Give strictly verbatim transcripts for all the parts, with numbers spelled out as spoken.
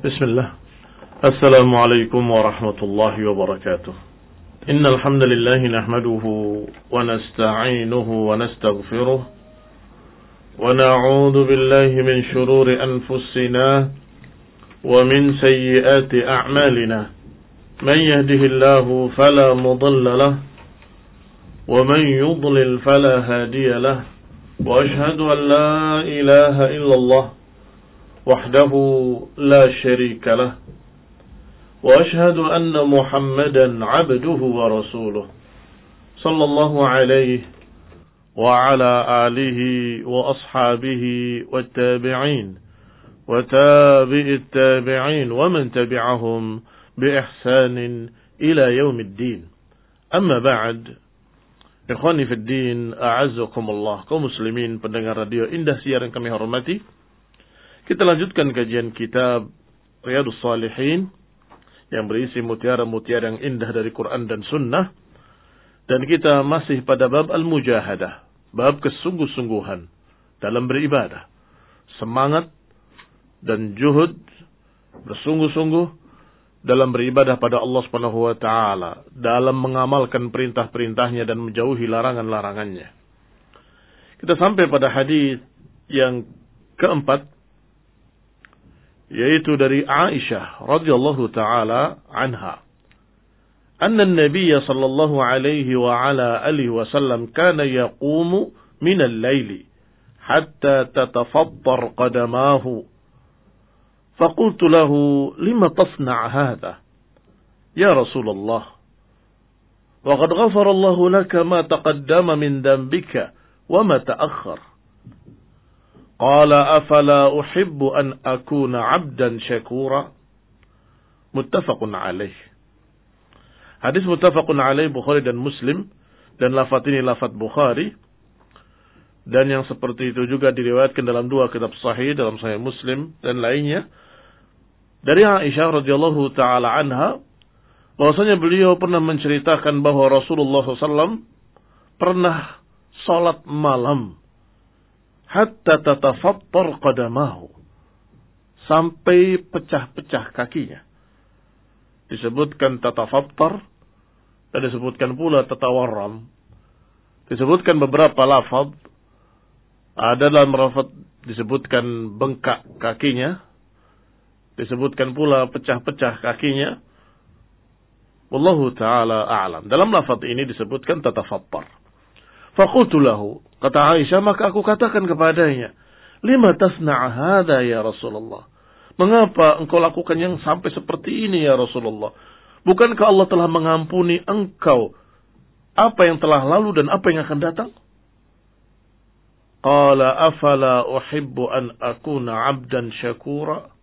بسم الله. السلام عليكم ورحمة الله وبركاته. إن الحمد لله نحمده ونستعينه ونستغفره ونعوذ بالله من شرور أنفسنا ومن سيئات أعمالنا. من يهده الله فلا مضل له ومن يضلل فلا هادي له. وأشهد أن لا إله إلا الله وحده لا شريك له وأشهد أن محمدا عبده ورسوله صلى الله عليه وعلى آله وأصحابه والتابعين وتابع التابعين ومن تبعهم بإحسان إلى يوم الدين. أما بعد، ikhwani fid din, a'azzakumullah, kaum muslimin pendengar radio Indah Siar yang kami hormati. Kita lanjutkan kajian kitab Riyadhus Shalihin yang berisi mutiara-mutiara yang indah dari Quran dan Sunnah. Dan kita masih pada bab al-mujahadah, bab kesungguh-sungguhan dalam beribadah. Semangat dan juhud, bersungguh-sungguh dalam beribadah pada Allah Subhanahu wa taala, dalam mengamalkan perintah-perintahnya dan menjauhi larangan-larangannya. Kita sampai pada hadis yang keempat, yaitu dari Aisyah radhiyallahu taala anha, anna an-nabiy sallallahu alaihi wa ala alihi wasallam kana yaqumu min al-laili hatta tatafattar qadamahu. فقلت له لما تصنع هذا يا رسول الله وقد غفر الله لك ما تقدم من ذنبك وما تأخر قال أفلا أحب أن أكون عبدا شكورا متفق عليه. Hadis muttafaqun alaih, Bukhari dan Muslim, dan lafaz ini lafaz Bukhari, dan yang seperti itu juga diriwayatkan dalam dua kitab sahih, dalam Sahih Muslim dan lainnya, dari Aisyah radhiyallahu taala anha, bahwasanya beliau pernah menceritakan bahwa Rasulullah shallallahu alaihi wasallam pernah salat malam hatta tatafattar qadamahu, sampai pecah-pecah kakinya. Disebutkan tatafattar dan disebutkan pula tatawarram. Disebutkan beberapa lafaz. Ada dalam lafaz disebutkan bengkak kakinya, disebutkan pula pecah-pecah kakinya. Wallahu ta'ala a'lam. Dalam lafaz ini disebutkan tatafattar. Faqultu lahu, kata Aisyah, maka aku katakan kepadanya, lima tasna' hadha ya Rasulullah. Mengapa engkau lakukan yang sampai seperti ini ya Rasulullah? Bukankah Allah telah mengampuni engkau apa yang telah lalu dan apa yang akan datang? Qala afala uhibbu an akuna 'abdan syakura.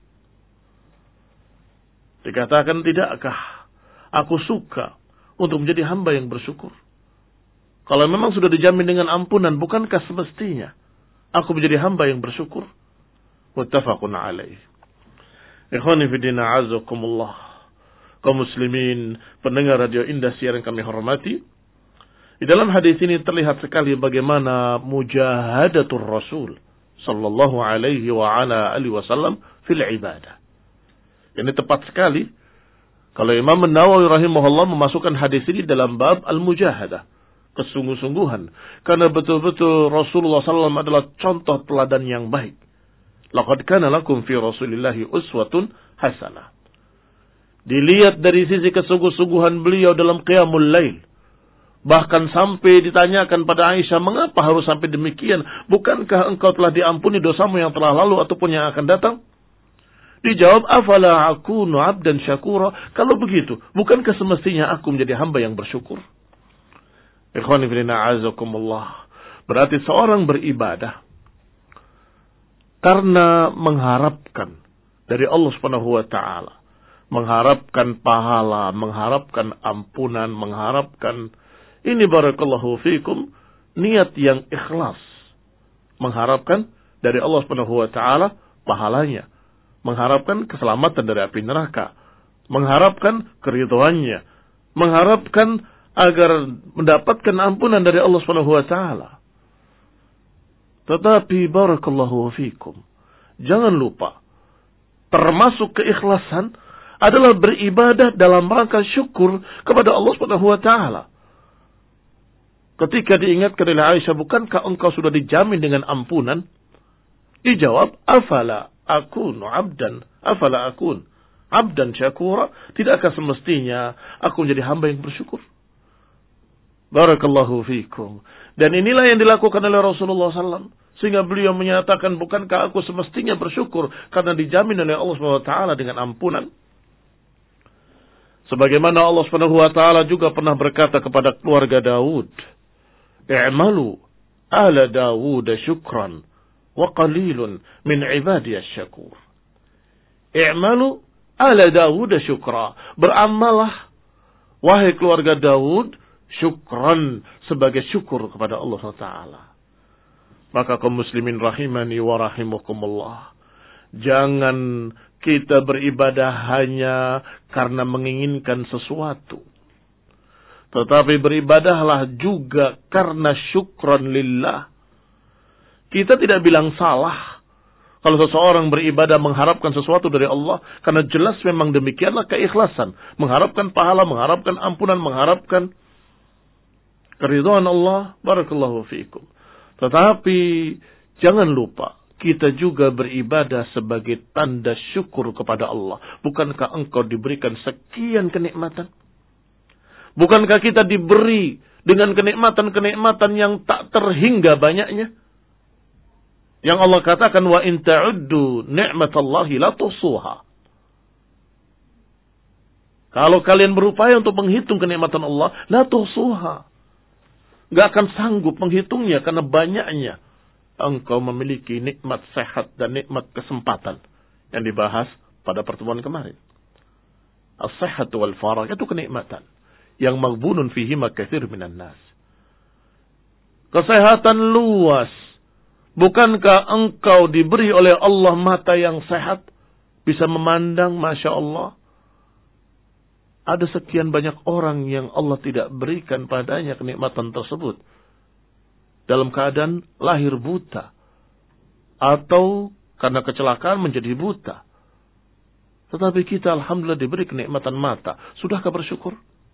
Dikatakan, tidakkah aku suka untuk menjadi hamba yang bersyukur? Kalau memang sudah dijamin dengan ampunan, bukankah semestinya aku menjadi hamba yang bersyukur? Muttafaqun alaih. Ikhwani fi din, a'azzakumullah, kaum muslimin pendengar radio Indah Siar yang kami hormati. Di dalam hadis ini terlihat sekali bagaimana mujahadatul Rasul sallallahu alaihi wa ala alihi wasallam fil ibadah. Ini tepat sekali kalau Imam An-Nawawi rahimahullah memasukkan hadis ini dalam bab al-mujahadah, kesungguh-sungguhan. Karena betul-betul Rasulullah sallallahu alaihi wasallam adalah contoh teladan yang baik. Laqad kana lakum fi Rasulillahi uswatun hasanah. Dilihat dari sisi kesungguh-sungguhan beliau dalam qiyamul lail. Bahkan sampai ditanyakan pada Aisyah, mengapa harus sampai demikian? Bukankah engkau telah diampuni dosamu yang telah lalu ataupun yang akan datang? Dijawab, afala akunu 'abdan syakura. Kalau begitu, bukankah semestinya aku menjadi hamba yang bersyukur? Ikhwani fillah, a'azakumullah. Berarti seorang beribadah karena mengharapkan dari Allah Subhanahu wa taala, mengharapkan pahala, mengharapkan ampunan, mengharapkan ini, barakallahu fikum, niat yang ikhlas, mengharapkan dari Allah Subhanahu wa taala pahalanya, mengharapkan keselamatan dari api neraka, mengharapkan keridhaannya, mengharapkan agar mendapatkan ampunan dari Allah Subhanahu wa taala. Tetapi barakallahu fikum, jangan lupa termasuk keikhlasan adalah beribadah dalam rangka syukur kepada Allah Subhanahu wa taala. Ketika diingatkan oleh Aisyah, bukankah engkau sudah dijamin dengan ampunan? Dijawab, afala akunu abdan, afala akun abdan syakura, tidakkah semestinya aku menjadi hamba yang bersyukur? Barakallahu fikum. Dan inilah yang dilakukan oleh Rasulullah sallallahu alaihi wasallam. Sehingga beliau menyatakan, bukankah aku semestinya bersyukur karena dijamin oleh Allah subhanahu wa taala dengan ampunan? Sebagaimana Allah subhanahu wa taala juga pernah berkata kepada keluarga Daud, i'malu ala Daud syukran wa qalilun min ibadiyas syakur. I'malu ala Daud syukra. Beramallah, wahai keluarga Daud, syukran, sebagai syukur kepada Allah subhanahu wa taala. Maka kaum muslimin rahimani wa rahimakumullah, jangan kita beribadah hanya karena menginginkan sesuatu, tetapi beribadahlah juga karena syukran lillah. Kita tidak bilang salah kalau seseorang beribadah mengharapkan sesuatu dari Allah, karena jelas memang demikianlah keikhlasan, mengharapkan pahala, mengharapkan ampunan, mengharapkan keridhaan Allah. Barakallahu fiikum. Tetapi jangan lupa, kita juga beribadah sebagai tanda syukur kepada Allah. Bukankah engkau diberikan sekian kenikmatan? Bukankah kita diberi dengan kenikmatan-kenikmatan yang tak terhingga banyaknya? Yang Allah katakan, wa in ta'uddu ni'matallahi la tuhsuha. Kalau kalian berupaya untuk menghitung kenikmatan Allah, la tuhsuha, gak akan sanggup menghitungnya karena banyaknya. Engkau memiliki nikmat sehat dan nikmat kesempatan yang dibahas pada pertemuan kemarin. As-sehat wal farah, itu kenikmatan yang maghbunun fihi makatsir minan nas. Kesehatan luas. Bukankah engkau diberi oleh Allah mata yang sehat, bisa memandang, masya Allah? Ada sekian banyak orang yang Allah tidak berikan padanya kenikmatan tersebut, dalam keadaan lahir buta, atau karena kecelakaan menjadi buta. Tetapi kita alhamdulillah diberi kenikmatan mata. Sudahkah bersyukur?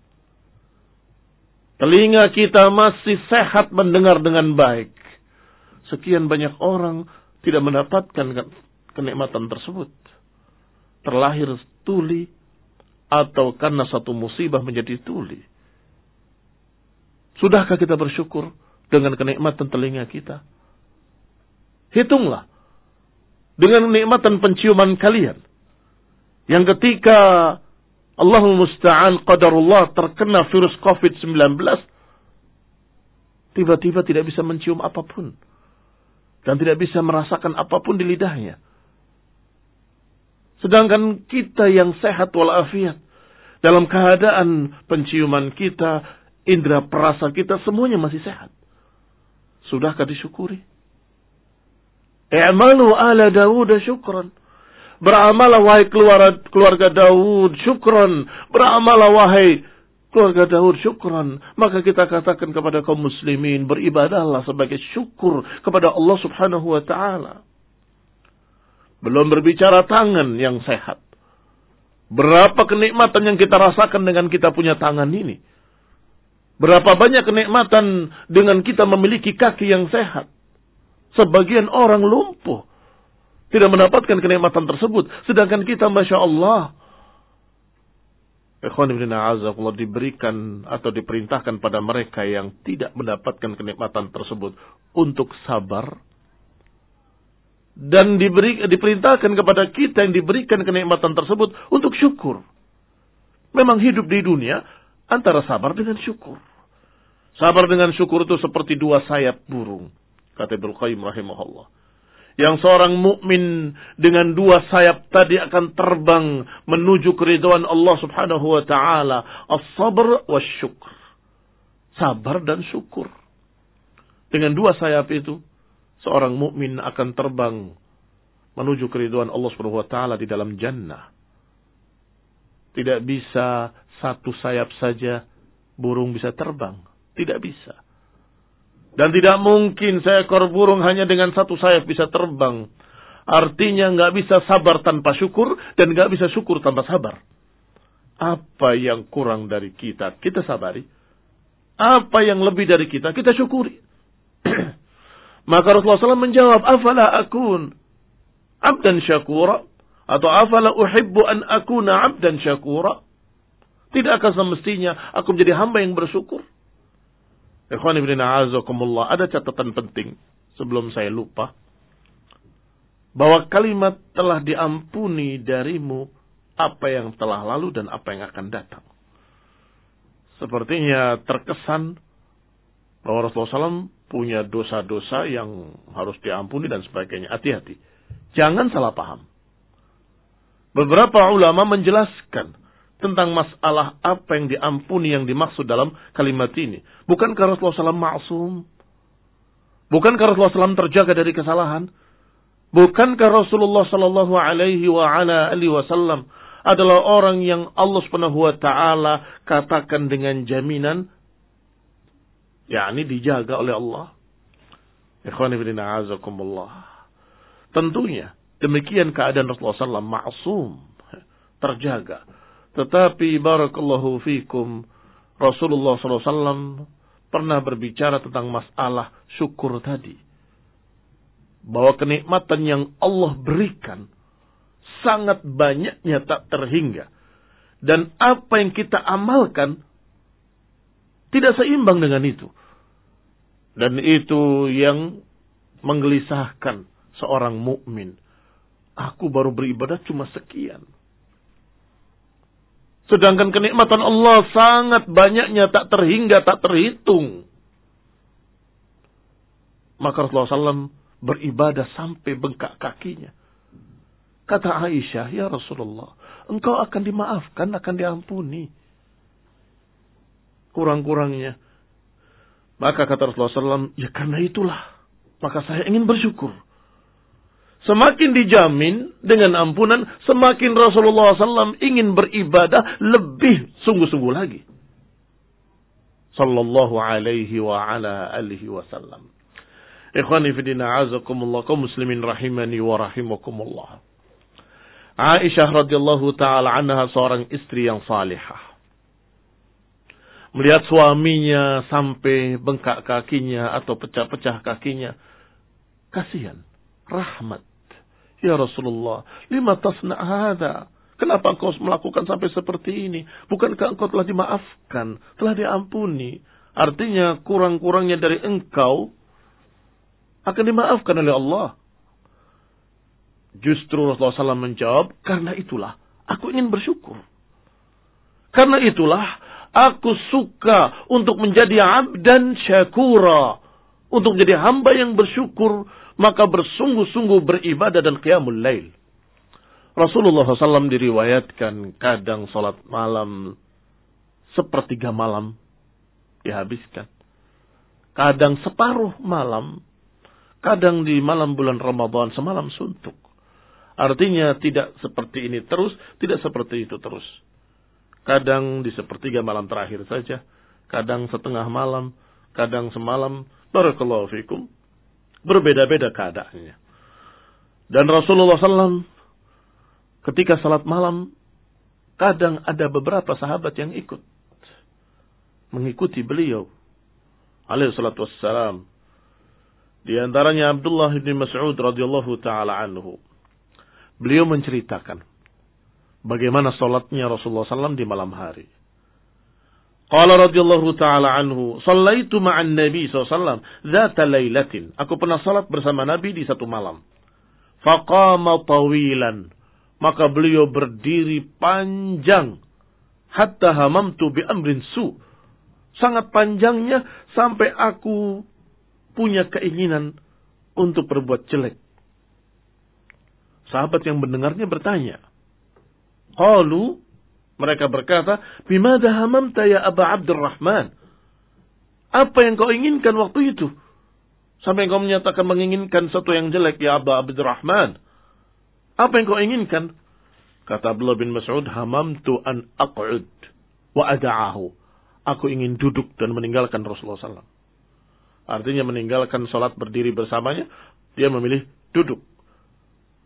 Telinga kita masih sehat mendengar dengan baik. Sekian banyak orang tidak mendapatkan kenikmatan tersebut. Terlahir tuli, atau karena satu musibah menjadi tuli. Sudahkah kita bersyukur dengan kenikmatan telinga kita? Hitunglah dengan kenikmatan penciuman kalian, yang ketika Allahul Musta'an qadarullah terkena virus covid sembilan belas, tiba-tiba tidak bisa mencium apapun dan tidak bisa merasakan apapun di lidahnya. Sedangkan kita yang sehat walafiat, dalam keadaan penciuman kita, indera perasa kita, semuanya masih sehat. Sudahkah disyukuri? I'malu ala Daud syukran. Beramalah wahai keluarga, keluarga Daud syukran. Beramalah wahai keluarga Daud syukran. Maka kita katakan kepada kaum muslimin, beribadahlah sebagai syukur kepada Allah subhanahu wa ta'ala. Belum berbicara tangan yang sehat. Berapa kenikmatan yang kita rasakan dengan kita punya tangan ini. Berapa banyak kenikmatan dengan kita memiliki kaki yang sehat. Sebagian orang lumpuh, tidak mendapatkan kenikmatan tersebut. Sedangkan kita, Masya Allah, ikhwan ibn a'azakullah, diberikan atau diperintahkan pada mereka yang tidak mendapatkan kenikmatan tersebut untuk sabar. Dan diberi, diperintahkan kepada kita yang diberikan kenikmatan tersebut untuk syukur. Memang hidup di dunia antara sabar dengan syukur. Sabar dengan syukur itu seperti dua sayap burung, kata Ibnu Qayyim rahimahullah. Yang seorang mukmin dengan dua sayap tadi akan terbang menuju keridhaan Allah subhanahu wa ta'ala. As-sabr wa syukur. Sabar dan syukur. Dengan dua sayap itu, seorang mukmin akan terbang menuju keridhaan Allah subhanahu wa ta'ala di dalam jannah. Tidak bisa satu sayap saja burung bisa terbang. Tidak bisa. Dan tidak mungkin seekor burung hanya dengan satu sayap bisa terbang. Artinya nggak bisa sabar tanpa syukur dan nggak bisa syukur tanpa sabar. Apa yang kurang dari kita, kita sabari. Apa yang lebih dari kita, kita syukuri. Maka Rasulullah shallallahu alaihi wasallam menjawab, afala akun abdan syakura, atau afala uhibbu an akuna abdan syakura. Tidakkah semestinya aku menjadi hamba yang bersyukur? Ikhwan ibn a'azakumullah, ada catatan penting sebelum saya lupa. Bahwa kalimat telah diampuni darimu apa yang telah lalu dan apa yang akan datang. Sepertinya terkesan bahwa Rasulullah shallallahu alaihi wasallam punya dosa-dosa yang harus diampuni dan sebagainya. Hati-hati. Jangan salah paham. Beberapa ulama menjelaskan tentang masalah apa yang diampuni yang dimaksud dalam kalimat ini. Bukankah Rasulullah shallallahu alaihi wasallam ma'sum? Bukankah Rasulullah shallallahu alaihi wasallam terjaga dari kesalahan? Bukankah Rasulullah sallallahu alaihi wa ala alihi wasallam adalah orang yang Allah Subhanahu wa taala katakan dengan jaminan yakni dijaga oleh Allah. Ikhwani fillah azakumullah. Tentunya demikian keadaan Rasulullah sallallahu alaihi wasallam ma'sum, terjaga. Tetapi barakallahu fikum, Rasulullah sallallahu alaihi wasallam pernah berbicara tentang masalah syukur tadi. Bahwa kenikmatan yang Allah berikan sangat banyaknya tak terhingga. Dan apa yang kita amalkan tidak seimbang dengan itu. Dan itu yang menggelisahkan seorang mukmin. Aku baru beribadah cuma sekian. Sedangkan kenikmatan Allah sangat banyaknya tak terhingga, tak terhitung. Maka Rasulullah sallallahu alaihi wasallam beribadah sampai bengkak kakinya. Kata Aisyah, ya Rasulullah, engkau akan dimaafkan, akan diampuni kurang-kurangnya. Maka kata Rasulullah sallallahu alaihi wasallam, ya karena itulah, maka saya ingin bersyukur. Semakin dijamin dengan ampunan, semakin Rasulullah sallallahu alaihi wasallam ingin beribadah lebih sungguh-sungguh lagi. Sallallahu alaihi wa ala alihi wasallam. Ikhwani fidina azakumullah, kaum muslimin rahimani wa rahimakumullah. Aisyah radhiyallahu ta'ala anha seorang istri yang salihah. Melihat suaminya sampai bengkak kakinya atau pecah-pecah kakinya. Kasihan, rahmat. Ya Rasulullah, lima tasna' hadha? Kenapa engkau melakukan sampai seperti ini? Bukankah engkau telah dimaafkan, telah diampuni? Artinya kurang-kurangnya dari engkau akan dimaafkan oleh Allah. Justru Rasulullah sallallahu alaihi wasallam menjawab, karena itulah aku ingin bersyukur. Karena itulah aku suka untuk menjadi abdan syakura. Untuk menjadi hamba yang bersyukur, maka bersungguh-sungguh beribadah dan qiyamul lail. Rasulullah sallallahu alaihi wasallam diriwayatkan kadang salat malam sepertiga malam dihabiskan. Kadang separuh malam. Kadang di malam bulan Ramadan semalam suntuk. Artinya tidak seperti ini terus, tidak seperti itu terus. Kadang di sepertiga malam terakhir saja. Kadang setengah malam, kadang semalam. Barakallahu fikum. Berbeda-beda keadaannya. Dan Rasulullah sallallahu alaihi wasallam ketika salat malam, kadang ada beberapa sahabat yang ikut. Mengikuti beliau. Alaihi salatu wassalam. Di antaranya Abdullah bin Mas'ud radhiyallahu taala anhu. Beliau menceritakan bagaimana salatnya Rasulullah sallallahu alaihi wasallam di malam hari. Qala radhiyallahu taala anhu, "Shallaitu ma'an Nabi sallallahu alaihi wasallam dzata lailatin." Aku pernah salat bersama Nabi di satu malam. Faqama tawilan. Maka beliau berdiri panjang hatta hamamtu bi amrin su. Sangat panjangnya sampai aku punya keinginan untuk berbuat jelek. Sahabat yang mendengarnya bertanya. Qalu, mereka berkata, "Bimada hamamta ya Aba Abdurrahman?" Apa yang kau inginkan waktu itu? Sampai kau menyatakan menginginkan sesuatu yang jelek ya Aba Abdurrahman. Apa yang kau inginkan? Kata Abdullah bin Mas'ud, "Hamamtu an aq'ud wa ada'ahu." Aku ingin duduk dan meninggalkan Rasulullah sallallahu alaihi wasallam. Artinya meninggalkan salat berdiri bersamanya, dia memilih duduk.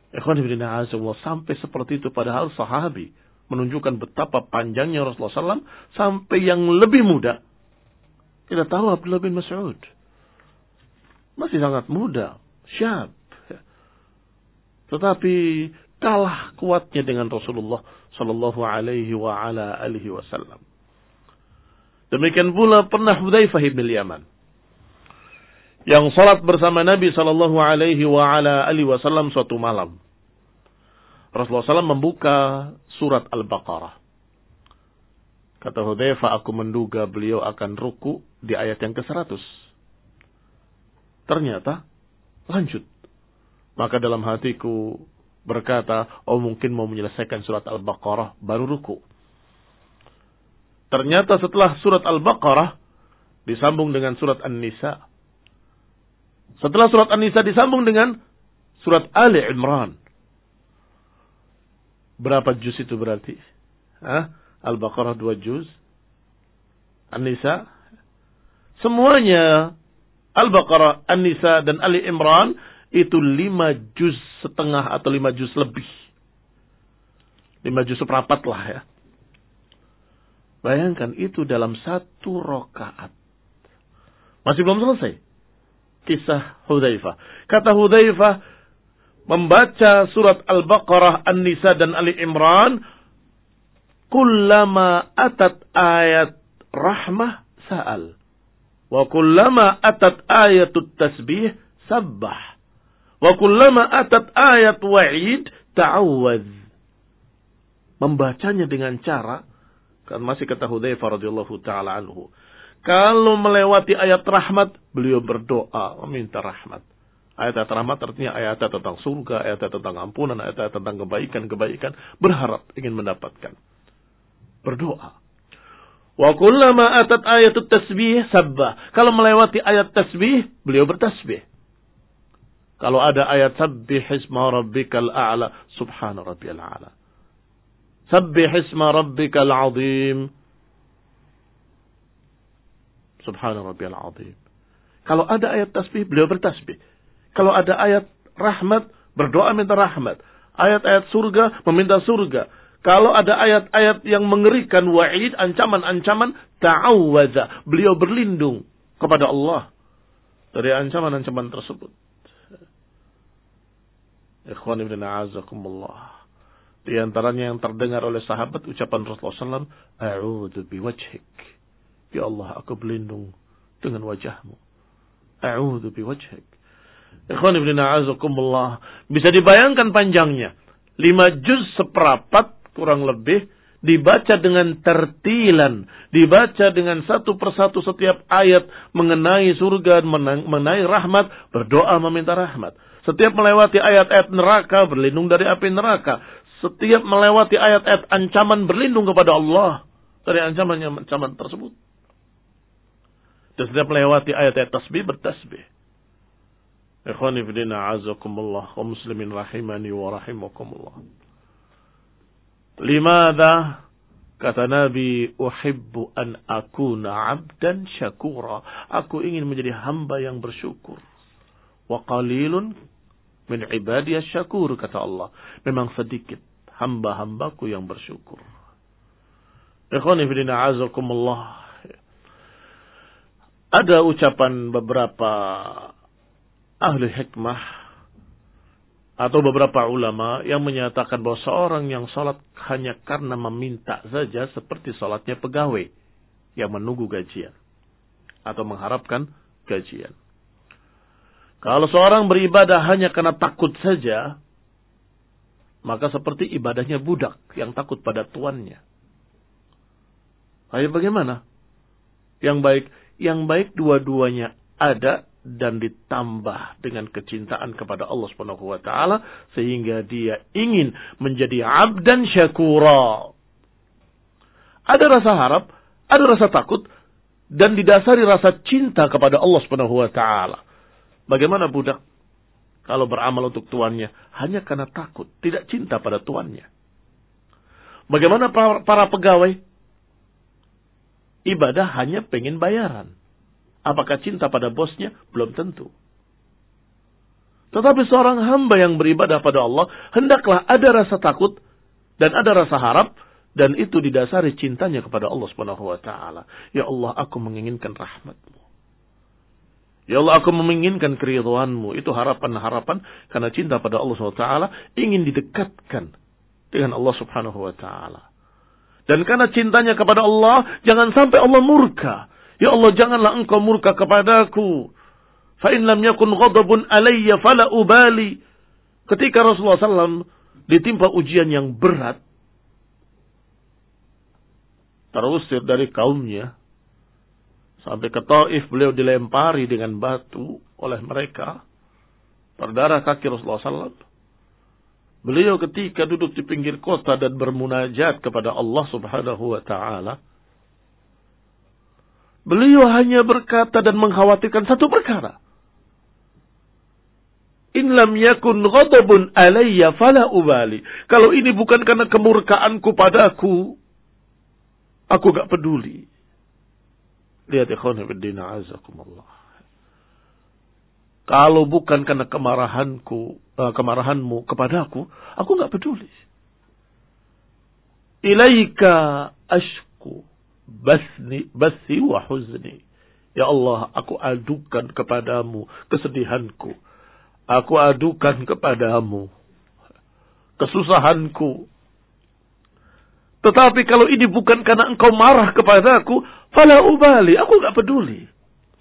Ikhwan fillah, sampai seperti itu padahal sahabi, menunjukkan betapa panjangnya Rasulullah shallallahu alaihi wasallam sampai yang lebih muda. Kita tahu Abdullah bin Mas'ud masih sangat muda, syab. Tetapi kalah kuatnya dengan Rasulullah sallallahu alaihi wa ala alihi wasallam. Demikian pula pernah Hudzaifah bin Yaman yang salat bersama Nabi sallallahu alaihi wa ala alihi wasallam suatu malam. Rasulullah sallallahu alaihi wasallam membuka surat Al-Baqarah. Kata Hudzaifah, aku menduga beliau akan ruku di ayat yang ke seratus. Ternyata lanjut. Maka dalam hatiku berkata, oh mungkin mau menyelesaikan surat Al-Baqarah baru ruku. Ternyata setelah surat Al-Baqarah disambung dengan surat An-Nisa. Setelah surat An-Nisa disambung dengan surat Ali Imran. Berapa juz itu berarti? Hah? Al-Baqarah dua juz. An-Nisa. Semuanya Al-Baqarah, An-Nisa dan Ali Imran itu lima juz setengah atau lima juz lebih. Lima juz seperempat lah ya. Bayangkan itu dalam satu rakaat. Masih belum selesai kisah Hudzaifah. Kata Hudzaifah, membaca surat Al-Baqarah, An-Nisa dan Ali Imran, kullama atat ayat rahmah sa'al, wa kullama atat ayatut tasbih sabbah, wa kullama atat ayat wa'id ta'awwadz. Membacanya dengan cara, kan masih kata Hudzaifah radhiyallahu taala anhu, kalau melewati ayat rahmat, beliau berdoa meminta rahmat. Ayat-ayat rahmat artinya ayat-ayat tentang surga, ayat-ayat tentang ampunan, ayat-ayat tentang kebaikan-kebaikan, berharap ingin mendapatkan. Berdoa. Wa kullama atat ayatut tasbih sabbah. Kalau melewati ayat tasbih, beliau bertasbih. Kalau ada ayat sabbih isma rabbikal a'la, subhana rabbiyal a'la. Sabbih isma rabbikal azim, subhana rabbiyal azim. Kalau ada ayat tasbih, beliau bertasbih. Kalau ada ayat rahmat, berdoa minta rahmat. Ayat-ayat surga, meminta surga. Kalau ada ayat-ayat yang mengerikan, wa'id, ancaman-ancaman, ta'awwadza. Beliau berlindung kepada Allah dari ancaman-ancaman tersebut. Ikhwan ibn a'azakumullah. Di antaranya yang terdengar oleh sahabat ucapan Rasulullah sallallahu alaihi wasallam, a'udzu biwajhik. Ya Allah, aku berlindung dengan wajahmu. A'udzu biwajhik. Ikhwan ibn a'azakumullah. Bisa dibayangkan panjangnya. Lima juz seperapat kurang lebih. Dibaca dengan tertilan. Dibaca dengan satu persatu setiap ayat. Mengenai surga, mengenai rahmat. Berdoa meminta rahmat. Setiap melewati ayat-ayat neraka, berlindung dari api neraka. Setiap melewati ayat-ayat ancaman, berlindung kepada Allah dari ancaman-ancaman tersebut. Dan setiap melewati ayat-ayat tasbih, bertasbih. Ikhwani fillah a'azakumullah wa muslimin rahimani wa rahimakumullah. Limadha? Kata Nabi, uhibbu an akuna 'abdan syakura. Aku ingin menjadi hamba yang bersyukur. Wa qalilun min ibadiyas syakur, kata Allah. Memang sedikit hamba-hambaku yang bersyukur. Ikhwani fillah a'azakumullah. Ada ucapan beberapa ahli hikmah atau beberapa ulama yang menyatakan bahwa seorang yang sholat hanya karena meminta saja seperti sholatnya pegawai yang menunggu gajian atau mengharapkan gajian. Kalau seorang beribadah hanya karena takut saja, maka seperti ibadahnya budak yang takut pada tuannya. Ayo bagaimana? Yang baik, yang baik dua-duanya ada dan ditambah dengan kecintaan kepada Allah Subhanahu wa taala sehingga dia ingin menjadi abdan syakura. Ada rasa harap, ada rasa takut dan didasari rasa cinta kepada Allah Subhanahu wa taala. Bagaimana budak kalau beramal untuk tuannya hanya karena takut, tidak cinta pada tuannya? Bagaimana para, para pegawai? Ibadah hanya pengen bayaran. Apakah cinta pada bosnya? Belum tentu. Tetapi seorang hamba yang beribadah pada Allah, hendaklah ada rasa takut dan ada rasa harap, dan itu didasari cintanya kepada Allah Subhanahu wa taala. Ya Allah, aku menginginkan rahmat-Mu. Ya Allah, aku menginginkan keridhaan-Mu. Itu harapan-harapan karena cinta pada Allah Subhanahu wa taala, ingin didekatkan dengan Allah Subhanahu wa taala. Dan karena cintanya kepada Allah, jangan sampai Allah murka. Ya Allah, janganlah Engkau murka kepadaku. Fa in lam yakun ghadabun alayya fala ubali. Ketika Rasulullah sallallahu alaihi wasallam ditimpa ujian yang berat, terusir dari kaumnya, sampai ke Taif beliau dilempari dengan batu oleh mereka, berdarah kaki Rasulullah sallallahu alaihi wasallam. Beliau ketika duduk di pinggir kota dan bermunajat kepada Allah Subhanahu wa taala, beliau hanya berkata dan mengkhawatirkan satu perkara. In lam yakun ghadabun alayya fala ubali. Kalau ini bukan karena kemurkaanku padaku, aku gak peduli. Lihat ikhwan fillah, azakumullah. Kalau bukan karena kemarahanku, uh, kemarahanmu kepadaku, aku gak peduli. Ilaika ashku basni basi wa huzni. Ya Allah, aku adukan kepadamu kesedihanku. Aku adukan kepadamu kesusahanku. Tetapi kalau ini bukan karena engkau marah kepadaku, fala ubali, aku gak peduli.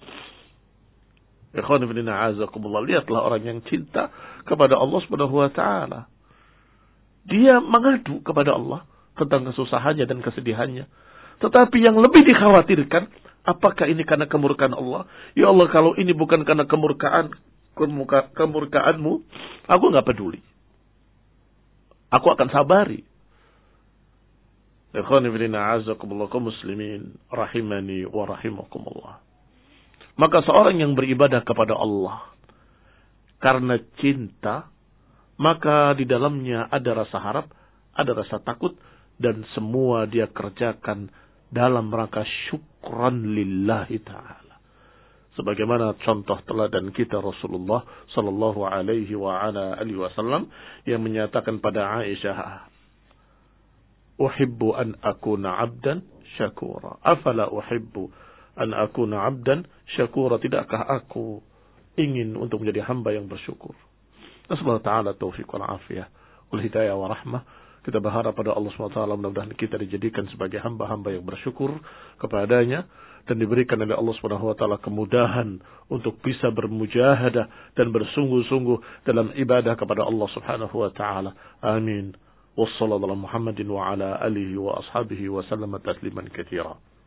Ikhwan fillah, azakumullah. Lihatlah orang yang cinta kepada Allah Subhanahu wa taala. Dia mengadu kepada Allah tentang kesusahannya dan kesedihannya. Tetapi yang lebih dikhawatirkan, apakah ini karena kemurkaan Allah? Ya Allah, kalau ini bukan karena kemurkaan Kemurka, kemurkaanmu, aku gak peduli. Aku akan sabari. Ikhwani fillah, azakumullah, kaum muslimin rahimani wa rahimakumullah. Maka seorang yang beribadah kepada Allah karena cinta, maka di dalamnya ada rasa harap, ada rasa takut, dan semua dia kerjakan dalam rangka syukran lillahi ta'ala. Sebagaimana contoh teladan kita Rasulullah sallallahu alaihi wa ala alihi wasallam yang menyatakan pada Aisyah, "Uhibbu an akuna 'abdan syakura. Afala uhibbu an akuna 'abdan syakura?" Tidakkah aku ingin untuk menjadi hamba yang bersyukur? Nasallahu ta'ala taufiq wal afiyah wal hidayah wa rahmah. Kita berharap pada Allah subhanahu wa taala mudah-mudahan kita dijadikan sebagai hamba-hamba yang bersyukur kepadanya, dan diberikan oleh Allah subhanahu wa taala kemudahan untuk bisa bermujahadah dan bersungguh-sungguh dalam ibadah kepada Allah subhanahu wa taala. Amin. Wassallallahu ala Muhammadin wa ala alihi wa ashabihi wa sallama tasliman katsira.